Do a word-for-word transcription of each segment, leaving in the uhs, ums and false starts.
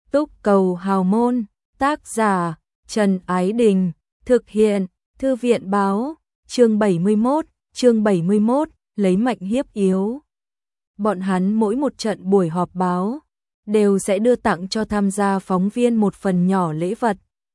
Túc Cầu Hào Môn, tác giả Trần Ái Đình, thực hiện Thư viện Báo, chương bảy mươi mốt, chương bảy mươi mốt, lấy mạnh hiếp yếu. Bọn hắn mỗi một trận buổi họp báo đều sẽ đưa tặng cho tham gia phóng viên một phần nhỏ lễ vật.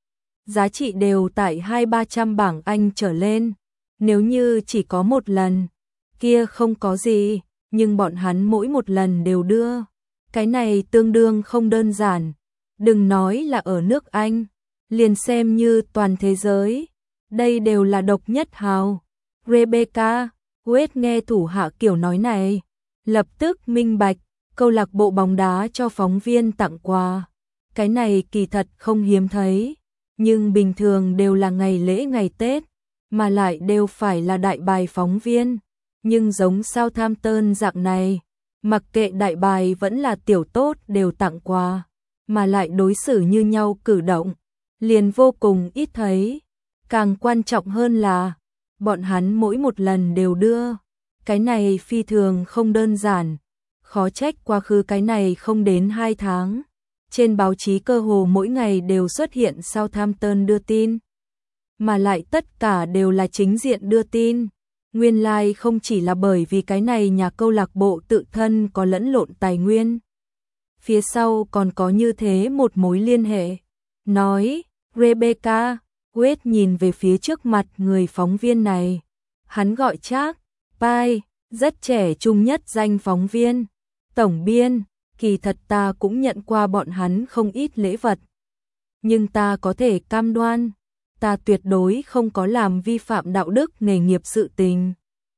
Giá trị đều tại hai ba trăm bảng Anh trở lên. Nếu như chỉ có một lần, kia không có gì, nhưng bọn hắn mỗi một lần đều đưa. Cái này tương đương không đơn giản. Đừng nói là ở nước Anh, liền xem như toàn thế giới. Đây đều là độc nhất hào. Rebecca Wade nghe thủ hạ kiểu nói này, lập tức minh bạch, câu lạc bộ bóng đá cho phóng viên tặng quà. Cái này kỳ thật không hiếm thấy, nhưng bình thường đều là ngày lễ ngày Tết, mà lại đều phải là đại bài phóng viên. Nhưng giống Southampton dạng này, mặc kệ đại bài vẫn là tiểu tốt đều tặng quà, mà lại đối xử như nhau cử động, liền vô cùng ít thấy. Càng quan trọng hơn là, bọn hắn mỗi một lần đều đưa. Cái này phi thường không đơn giản, khó trách quá khứ cái này không đến hai tháng. Trên báo chí cơ hồ mỗi ngày đều xuất hiện Southampton đưa tin, mà lại tất cả đều là chính diện đưa tin. Nguyên lai like không chỉ là bởi vì cái này nhà câu lạc bộ tự thân có lẫn lộn tài nguyên. Phía sau còn có như thế một mối liên hệ. Nói, Rebecca Wade nhìn về phía trước mặt người phóng viên này. Hắn gọi Jack Pye, rất trẻ trung nhất danh phóng viên. Tổng biên, kỳ thật ta cũng nhận qua bọn hắn không ít lễ vật. Nhưng ta có thể cam đoan, ta tuyệt đối không có làm vi phạm đạo đức nghề nghiệp sự tình.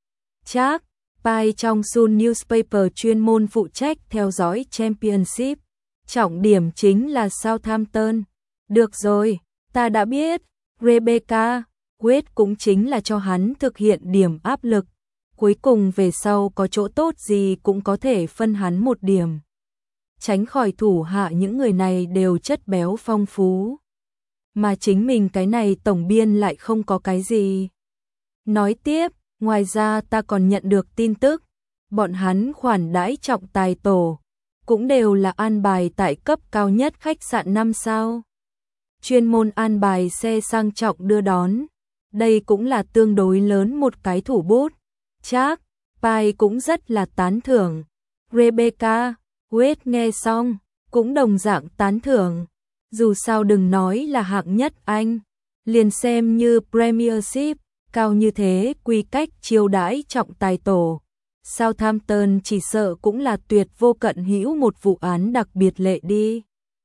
Jack Pye trong Sun Newspaper chuyên môn phụ trách theo dõi Championship. Trọng điểm chính là Southampton. Được rồi, ta đã biết. Rebecca Wade cũng chính là cho hắn thực hiện điểm áp lực. Cuối cùng về sau có chỗ tốt gì cũng có thể phân hắn một điểm. Tránh khỏi thủ hạ những người này đều chất béo phong phú. Mà chính mình cái này tổng biên lại không có cái gì. Nói tiếp, ngoài ra ta còn nhận được tin tức, bọn hắn khoản đãi trọng tài tổ, cũng đều là an bài tại cấp cao nhất khách sạn năm sao. Chuyên môn an bài xe sang trọng đưa đón, đây cũng là tương đối lớn một cái thủ bút. Jack Pye cũng rất là tán thưởng. Rebecca Wade nghe xong, cũng đồng dạng tán thưởng. Dù sao đừng nói là hạng nhất Anh, liền xem như Premiership, cao như thế quy cách chiêu đãi trọng tài tổ. Southampton chỉ sợ cũng là tuyệt vô cận hữu một vụ án đặc biệt lệ đi.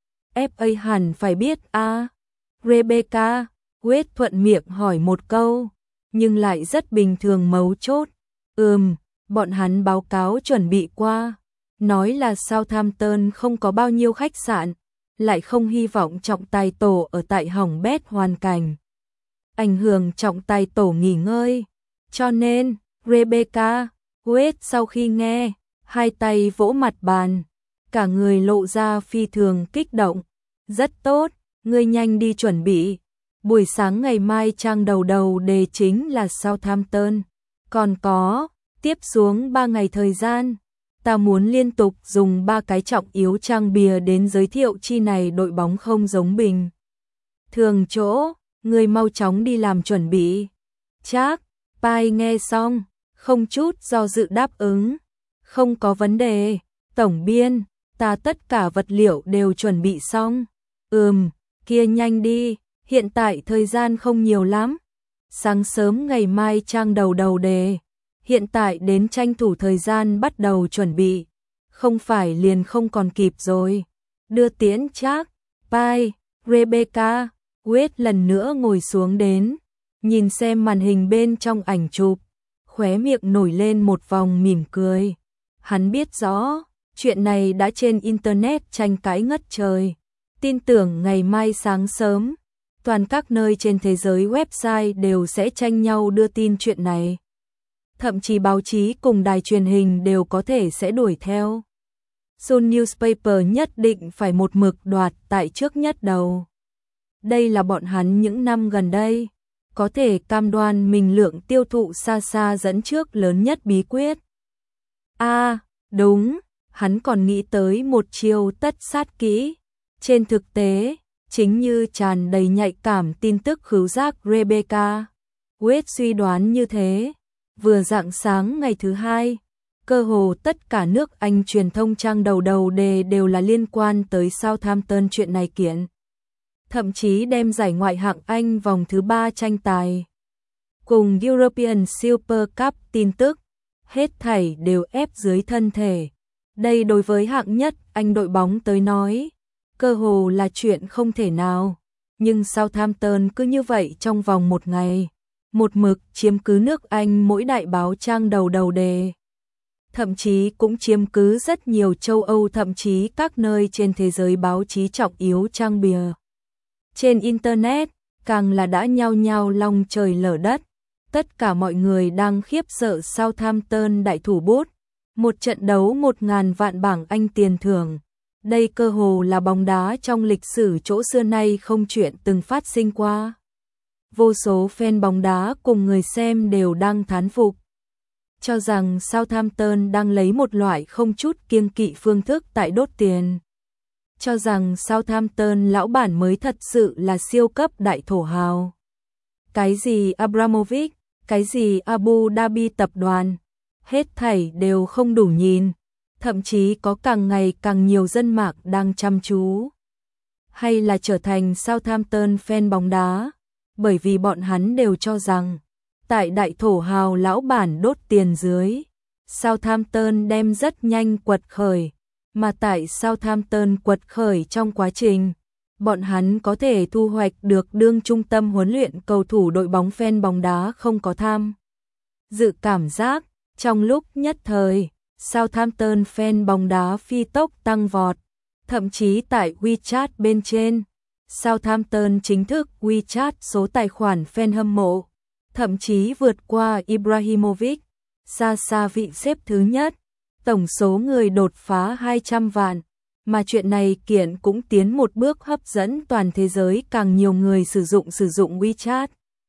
ép a hẳn phải biết a. À. Rebecca Wade thuận miệng hỏi một câu, nhưng lại rất bình thường mấu chốt. Ừm, bọn hắn báo cáo chuẩn bị qua, nói là Southampton không có bao nhiêu khách sạn, lại không hy vọng trọng tài tổ ở tại hỏng bét hoàn cảnh, ảnh hưởng trọng tài tổ nghỉ ngơi. Cho nên, Rebecca Wade sau khi nghe, hai tay vỗ mặt bàn, cả người lộ ra phi thường kích động. Rất tốt, ngươi nhanh đi chuẩn bị. Buổi sáng ngày mai trang đầu đầu đề chính là Southampton. Còn có, tiếp xuống ba ngày thời gian, ta muốn liên tục dùng ba cái trọng yếu trang bìa đến giới thiệu chi này đội bóng không giống bình thường chỗ, người mau chóng đi làm chuẩn bị. Jack Pye nghe xong, không chút do dự đáp ứng. Không có vấn đề, tổng biên, ta tất cả vật liệu đều chuẩn bị xong. Ừm, kia nhanh đi, hiện tại thời gian không nhiều lắm. Sáng sớm ngày mai trang đầu đầu đề. Hiện tại đến tranh thủ thời gian bắt đầu chuẩn bị, không phải liền không còn kịp rồi. Đưa tiễn Jack Pye, Rebecca Wade lần nữa ngồi xuống đến, nhìn xem màn hình bên trong ảnh chụp, khóe miệng nổi lên một vòng mỉm cười. Hắn biết rõ, chuyện này đã trên internet tranh cãi ngất trời. Tin tưởng ngày mai sáng sớm, toàn các nơi trên thế giới website đều sẽ tranh nhau đưa tin chuyện này. Thậm chí báo chí cùng đài truyền hình đều có thể sẽ đuổi theo. Sun Newspaper nhất định phải một mực đoạt tại trước nhất đầu. Đây là bọn hắn những năm gần đây, có thể cam đoan mình lượng tiêu thụ xa xa dẫn trước lớn nhất bí quyết. A, à, đúng, hắn còn nghĩ tới một chiêu tất sát kỹ. Trên thực tế, chính như tràn đầy nhạy cảm tin tức khứu giác Rebecca Wade suy đoán như thế, vừa rạng sáng ngày thứ hai, cơ hồ tất cả nước Anh truyền thông trang đầu đầu đề đều là liên quan tới Southampton chuyện này kiện. Thậm chí đem giải Ngoại hạng Anh vòng thứ ba tranh tài cùng European Super Cup tin tức, hết thảy đều ép dưới thân thể. Đây đối với hạng nhất Anh đội bóng tới nói, cơ hồ là chuyện không thể nào. Nhưng Southampton cứ như vậy trong vòng một ngày, một mực chiếm cứ nước Anh mỗi đại báo trang đầu đầu đề. Thậm chí cũng chiếm cứ rất nhiều châu Âu, thậm chí các nơi trên thế giới báo chí trọng yếu trang bìa. Trên Internet, càng là đã nhao nhao long trời lở đất. Tất cả mọi người đang khiếp sợ Southampton đại thủ bút. Một trận đấu một ngàn vạn bảng Anh tiền thưởng. Đây cơ hồ là bóng đá trong lịch sử chỗ xưa nay không chuyện từng phát sinh qua. Vô số fan bóng đá cùng người xem đều đang thán phục, cho rằng Southampton đang lấy một loại không chút kiêng kỵ phương thức tại đốt tiền. Cho rằng Southampton lão bản mới thật sự là siêu cấp đại thổ hào. Cái gì Abramovich, cái gì Abu Dhabi tập đoàn, hết thảy đều không đủ nhìn. Thậm chí có càng ngày càng nhiều dân mạng đang chăm chú. Hay là trở thành Southampton fan bóng đá, bởi vì bọn hắn đều cho rằng, tại đại thổ hào lão bản đốt tiền dưới, Southampton đem rất nhanh quật khởi, mà tại Southampton quật khởi trong quá trình, bọn hắn có thể thu hoạch được đương trung tâm huấn luyện cầu thủ đội bóng fan bóng đá không có tham. Dự cảm giác, trong lúc nhất thời, Southampton fan bóng đá phi tốc tăng vọt, thậm chí tại WeChat bên trên, Southampton chính thức WeChat số tài khoản fan hâm mộ, thậm chí vượt qua Ibrahimovic, xa xa vị xếp thứ nhất, tổng số người đột phá hai trăm vạn, mà chuyện này kiện cũng tiến một bước hấp dẫn toàn thế giới càng nhiều người sử dụng sử dụng WeChat.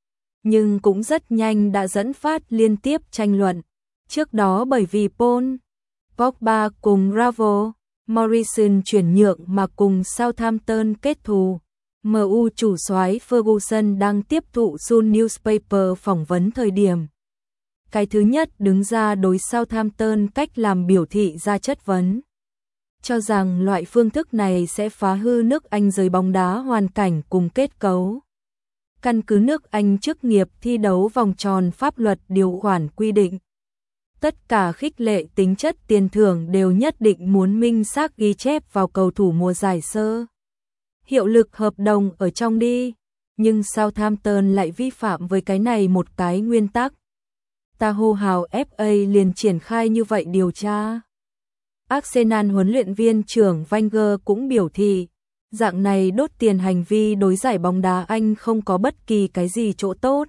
Nhưng cũng rất nhanh đã dẫn phát liên tiếp tranh luận, trước đó bởi vì Paul Pogba cùng Ravel Morrison chuyển nhượng mà cùng Southampton kết thù. em u chủ soái Ferguson đang tiếp thụ Sun Newspaper phỏng vấn thời điểm. Cái thứ nhất đứng ra đối Southampton cách làm biểu thị ra chất vấn, cho rằng loại phương thức này sẽ phá hư nước Anh giới bóng đá hoàn cảnh cùng kết cấu. Căn cứ nước Anh chức nghiệp thi đấu vòng tròn pháp luật điều khoản quy định, tất cả khích lệ tính chất tiền thưởng đều nhất định muốn minh xác ghi chép vào cầu thủ mùa giải sơ. Hiệu lực hợp đồng ở trong đi, nhưng Southampton lại vi phạm với cái này một cái nguyên tắc. Ta hô hào ép a liền triển khai như vậy điều tra. Arsenal huấn luyện viên trưởng Wenger cũng biểu thị, dạng này đốt tiền hành vi đối giải bóng đá Anh không có bất kỳ cái gì chỗ tốt.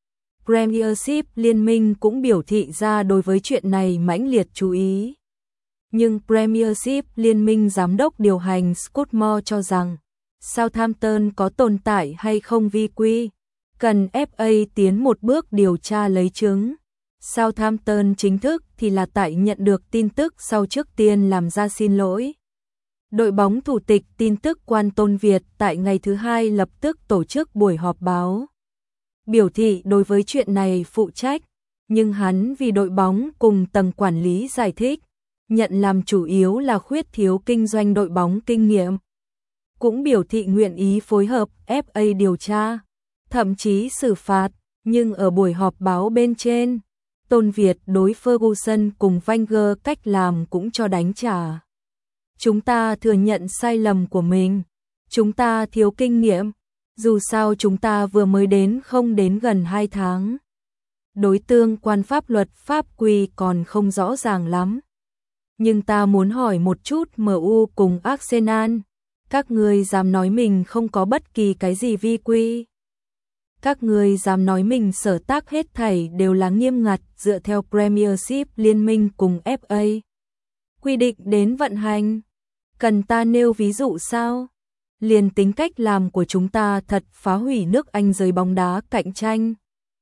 Premiership liên minh cũng biểu thị ra đối với chuyện này mãnh liệt chú ý. Nhưng Premiership liên minh giám đốc điều hành Scott Moore cho rằng, Southampton có tồn tại hay không vi quy, cần ép a tiến một bước điều tra lấy chứng. Southampton chính thức thì là tại nhận được tin tức sau trước tiên làm ra xin lỗi. Đội bóng thủ tịch tin tức Quan Tôn Việt tại ngày thứ hai lập tức tổ chức buổi họp báo, biểu thị đối với chuyện này phụ trách, nhưng hắn vì đội bóng cùng tầng quản lý giải thích, nhận làm chủ yếu là khuyết thiếu kinh doanh đội bóng kinh nghiệm. Cũng biểu thị nguyện ý phối hợp ép a điều tra, thậm chí xử phạt, nhưng ở buổi họp báo bên trên, Tôn Việt đối Ferguson cùng Wenger cách làm cũng cho đánh trả. Chúng ta thừa nhận sai lầm của mình, chúng ta thiếu kinh nghiệm, dù sao chúng ta vừa mới đến không đến gần hai tháng. Đối tương quan pháp luật pháp quy còn không rõ ràng lắm. Nhưng ta muốn hỏi một chút em u cùng Arsenal, các người dám nói mình không có bất kỳ cái gì vi quy. Các người dám nói mình sở tác hết thảy đều là nghiêm ngặt dựa theo Premiership liên minh cùng ép a. Quy định đến vận hành. Cần ta nêu ví dụ sao? Liền tính cách làm của chúng ta thật phá hủy nước Anh giới bóng đá cạnh tranh.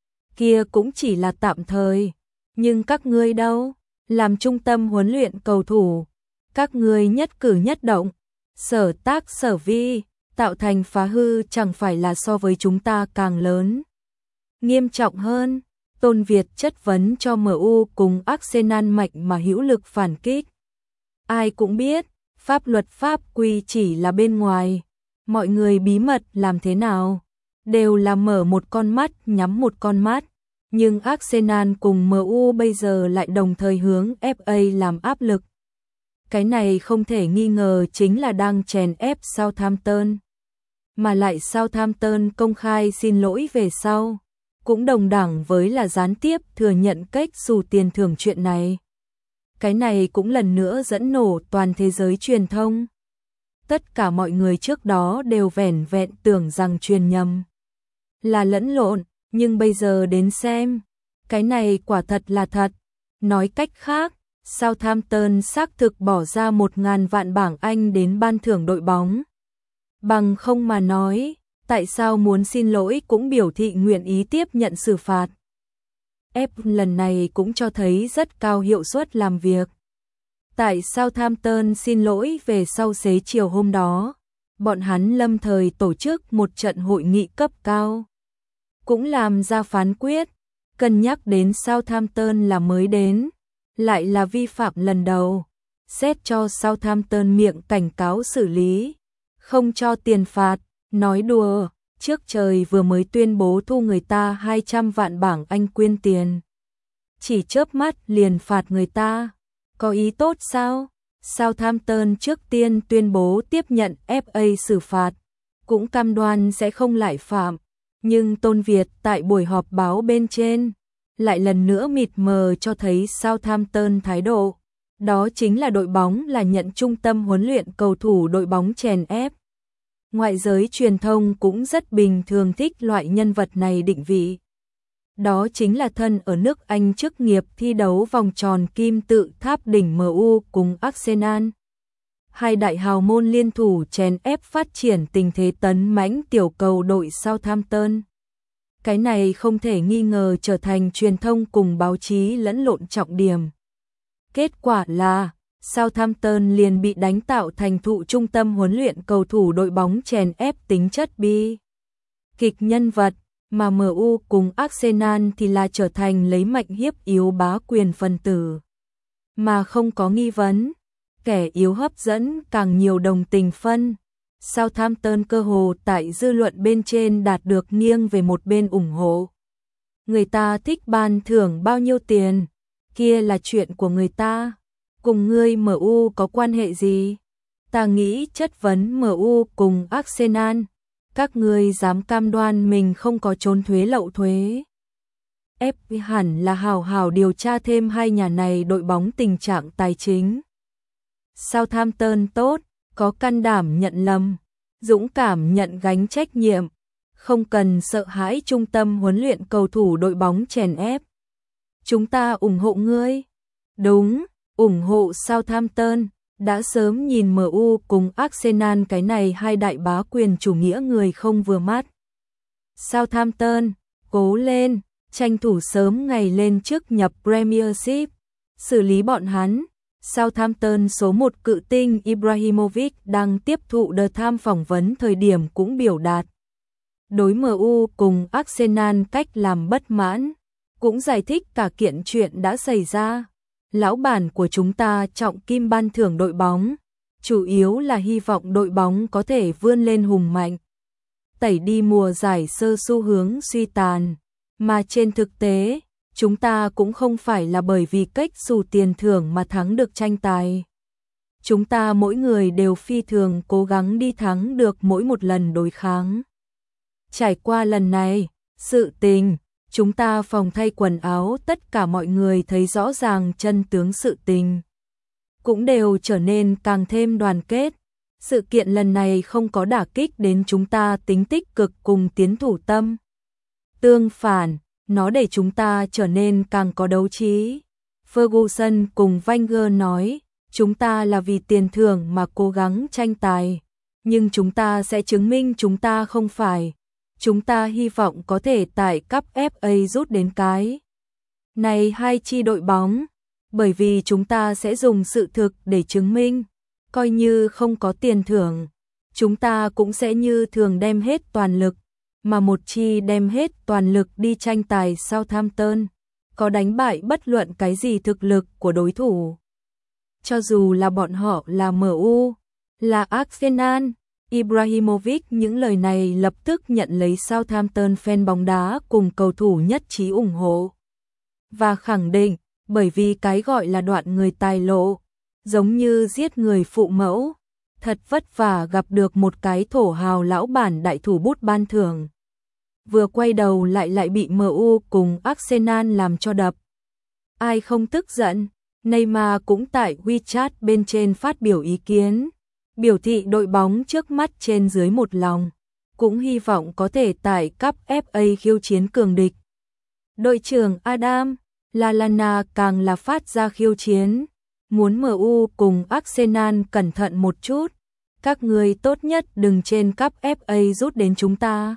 Kia cũng chỉ là tạm thời. Nhưng các ngươi đâu? Làm trung tâm huấn luyện cầu thủ. Các ngươi nhất cử nhất động. sở tác sở vi, tạo thành phá hư chẳng phải là so với chúng ta càng lớn. Nghiêm trọng hơn, Tôn Việt chất vấn cho em u cùng Arsenal mạnh mà hữu lực phản kích. Ai cũng biết, pháp luật pháp quy chỉ là bên ngoài, mọi người bí mật làm thế nào, đều là mở một con mắt nhắm một con mắt, nhưng Arsenal cùng em u bây giờ lại đồng thời hướng ép a làm áp lực. Cái này không thể nghi ngờ chính là đang chèn ép Southampton. Mà lại Southampton công khai xin lỗi về sau, cũng đồng đẳng với là gián tiếp thừa nhận cách xù tiền thưởng chuyện này. Cái này cũng lần nữa dẫn nổ toàn thế giới truyền thông. Tất cả mọi người trước đó đều vẻn vẹn tưởng rằng truyền nhầm, là lẫn lộn, nhưng bây giờ đến xem, cái này quả thật là thật. Nói cách khác, Southampton xác thực bỏ ra một ngàn vạn bảng Anh đến ban thưởng đội bóng. Bằng không mà nói, tại sao muốn xin lỗi cũng biểu thị nguyện ý tiếp nhận xử phạt. Ép lần này cũng cho thấy rất cao hiệu suất làm việc. Tại Southampton xin lỗi về sau xế chiều hôm đó, bọn hắn lâm thời tổ chức một trận hội nghị cấp cao. Cũng làm ra phán quyết, cân nhắc đến Southampton là mới đến, lại là vi phạm lần đầu, xét cho Southampton miệng cảnh cáo xử lý, không cho tiền phạt. Nói đùa, trước trời vừa mới tuyên bố thu người ta hai trăm vạn bảng Anh quyên tiền. Chỉ chớp mắt liền phạt người ta, có ý tốt sao? Southampton trước tiên tuyên bố tiếp nhận ép a xử phạt, cũng cam đoan sẽ không lại phạm. Nhưng Tôn Việt tại buổi họp báo bên trên, lại lần nữa mịt mờ cho thấy Southampton thái độ. Đó chính là đội bóng là nhận trung tâm huấn luyện cầu thủ đội bóng chèn ép. Ngoại giới truyền thông cũng rất bình thường thích loại nhân vật này định vị. Đó chính là thân ở nước Anh chức nghiệp thi đấu vòng tròn kim tự tháp đỉnh em u cùng Arsenal. Hai đại hào môn liên thủ chèn ép phát triển tình thế tấn mãnh tiểu cầu đội Southampton. Cái này không thể nghi ngờ trở thành truyền thông cùng báo chí lẫn lộn trọng điểm. Kết quả là Southampton liền bị đánh tạo thành thụ trung tâm huấn luyện cầu thủ đội bóng chèn ép tính chất bi kịch nhân vật, mà em u cùng Arsenal thì là trở thành lấy mạnh hiếp yếu bá quyền phần tử. Mà không có nghi vấn, kẻ yếu hấp dẫn càng nhiều đồng tình phân. Southampton cơ hồ tại dư luận bên trên đạt được nghiêng về một bên ủng hộ. Người ta thích ban thưởng bao nhiêu tiền, kia là chuyện của người ta. Cùng ngươi em u có quan hệ gì? Ta nghĩ chất vấn em u cùng Arsenal, các ngươi dám cam đoan mình không có trốn thuế lậu thuế. ép pê hẳn là hào hào điều tra thêm hai nhà này đội bóng tình trạng tài chính. Southampton tốt, có can đảm nhận lầm, dũng cảm nhận gánh trách nhiệm, không cần sợ hãi trung tâm huấn luyện cầu thủ đội bóng chèn ép. Chúng ta ủng hộ ngươi. Đúng, ủng hộ Southampton, đã sớm nhìn em u cùng Arsenal cái này hai đại bá quyền chủ nghĩa người không vừa mắt. Southampton, cố lên, tranh thủ sớm ngày lên trước nhập Premiership, xử lý bọn hắn. Southampton số một cự tinh Ibrahimovic đang tiếp thụ The Times phỏng vấn thời điểm cũng biểu đạt đối em u cùng Arsenal cách làm bất mãn, cũng giải thích cả kiện chuyện đã xảy ra. Lão bản của chúng ta trọng kim ban thưởng đội bóng, chủ yếu là hy vọng đội bóng có thể vươn lên hùng mạnh, tẩy đi mùa giải sơ xu hướng suy tàn, mà trên thực tế, chúng ta cũng không phải là bởi vì cách xù tiền thưởng mà thắng được tranh tài. Chúng ta mỗi người đều phi thường cố gắng đi thắng được mỗi một lần đối kháng. Trải qua lần này, sự tình, chúng ta phòng thay quần áo tất cả mọi người thấy rõ ràng chân tướng sự tình. Cũng đều trở nên càng thêm đoàn kết. Sự kiện lần này không có đả kích đến chúng ta tính tích cực cùng tiến thủ tâm. Tương phản, nó để chúng ta trở nên càng có đấu trí. Ferguson cùng Wenger nói, chúng ta là vì tiền thưởng mà cố gắng tranh tài. Nhưng chúng ta sẽ chứng minh chúng ta không phải. Chúng ta hy vọng có thể tại cúp ép a rút đến cái này hai chi đội bóng, bởi vì chúng ta sẽ dùng sự thực để chứng minh coi như không có tiền thưởng, chúng ta cũng sẽ như thường đem hết toàn lực, mà một chi đem hết toàn lực đi tranh tài Southampton, có đánh bại bất luận cái gì thực lực của đối thủ. Cho dù là bọn họ là em u, là Arsenal, Ibrahimovic những lời này lập tức nhận lấy Southampton fan bóng đá cùng cầu thủ nhất trí ủng hộ. Và khẳng định, bởi vì cái gọi là đoạn người tài lộ, giống như giết người phụ mẫu, thật vất vả gặp được một cái thổ hào lão bản đại thủ bút ban thưởng. Vừa quay đầu lại lại bị em u cùng Arsenal làm cho đập. Ai không tức giận, Neymar cũng tại WeChat bên trên phát biểu ý kiến, biểu thị đội bóng trước mắt trên dưới một lòng, cũng hy vọng có thể tại Cup ép a khiêu chiến cường địch. Đội trưởng Adam Lallana càng là phát ra khiêu chiến, muốn em u cùng Arsenal cẩn thận một chút, các người tốt nhất đừng trên Cup ép a rút đến chúng ta.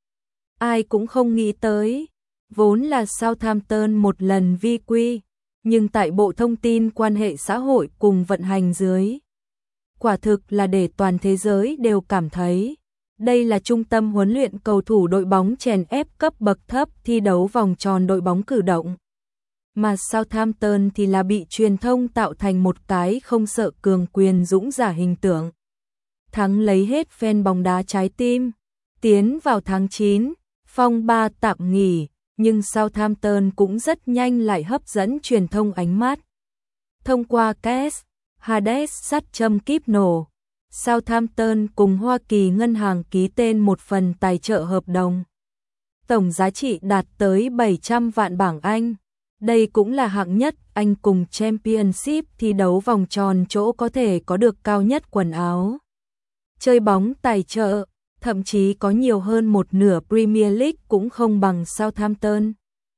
Ai cũng không nghĩ tới, vốn là Southampton một lần vi quy, nhưng tại Bộ Thông tin quan hệ xã hội cùng vận hành dưới, quả thực là để toàn thế giới đều cảm thấy đây là trung tâm huấn luyện cầu thủ đội bóng chèn ép cấp bậc thấp thi đấu vòng tròn đội bóng cử động. Mà Southampton thì là bị truyền thông tạo thành một cái không sợ cường quyền dũng giả hình tượng. Thắng lấy hết fan bóng đá trái tim, tiến vào tháng chín, phong ba tạm nghỉ, nhưng Southampton cũng rất nhanh lại hấp dẫn truyền thông ánh mắt. Thông qua Cash, Hades sắt châm kíp nổ, Southampton cùng Hoa Kỳ ngân hàng ký tên một phần tài trợ hợp đồng. Tổng giá trị đạt tới bảy trăm vạn bảng Anh. Đây cũng là hạng nhất Anh cùng Championship thi đấu vòng tròn chỗ có thể có được cao nhất quần áo. Chơi bóng tài trợ, thậm chí có nhiều hơn một nửa Premier League cũng không bằng Southampton.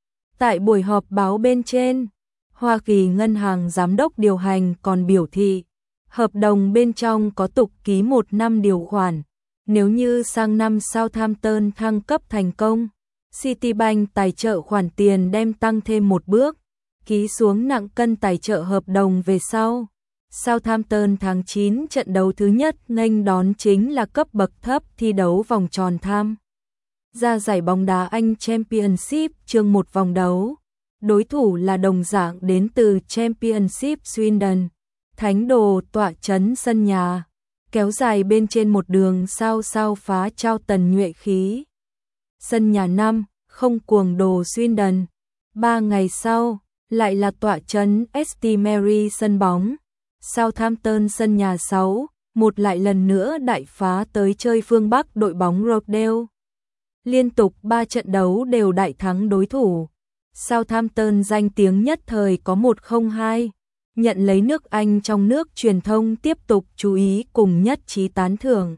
Tại buổi họp báo bên trên, Hoa Kỳ ngân hàng giám đốc điều hành còn biểu thị, hợp đồng bên trong có tục ký một năm điều khoản, nếu như sang năm Southampton thăng cấp thành công, Citibank tài trợ khoản tiền đem tăng thêm một bước, ký xuống nặng cân tài trợ hợp đồng về sau. Southampton tháng chín trận đấu thứ nhất nghênh đón chính là cấp bậc thấp thi đấu vòng tròn tham gia giải bóng đá Anh Championship chương một vòng đấu. Đối thủ là đồng dạng đến từ Championship Swindon, thánh đồ tọa trấn sân nhà, kéo dài bên trên một đường sao sao phá trao tần nhuệ khí. Sân nhà năm, không cuồng đồ Swindon. Ba ngày sau, lại là tọa trấn St Mary sân bóng. Southampton sân nhà sáu, một lại lần nữa đại phá tới chơi phương Bắc đội bóng Rochdale. Liên tục ba trận đấu đều đại thắng đối thủ. Southampton danh tiếng nhất thời có một không hai, nhận lấy nước Anh trong nước truyền thông tiếp tục chú ý cùng nhất trí tán thưởng.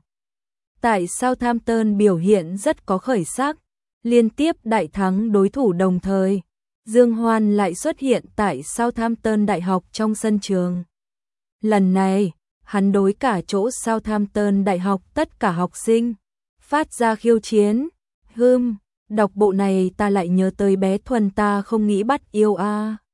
Tại Southampton biểu hiện rất có khởi sắc, liên tiếp đại thắng đối thủ đồng thời. Dương Hoan lại xuất hiện tại Southampton Đại học trong sân trường. Lần này, hắn đối cả chỗ Southampton Đại học tất cả học sinh, phát ra khiêu chiến. Hừm, đọc bộ này ta lại nhớ tới bé Thuần ta không nghĩ bắt yêu a. À.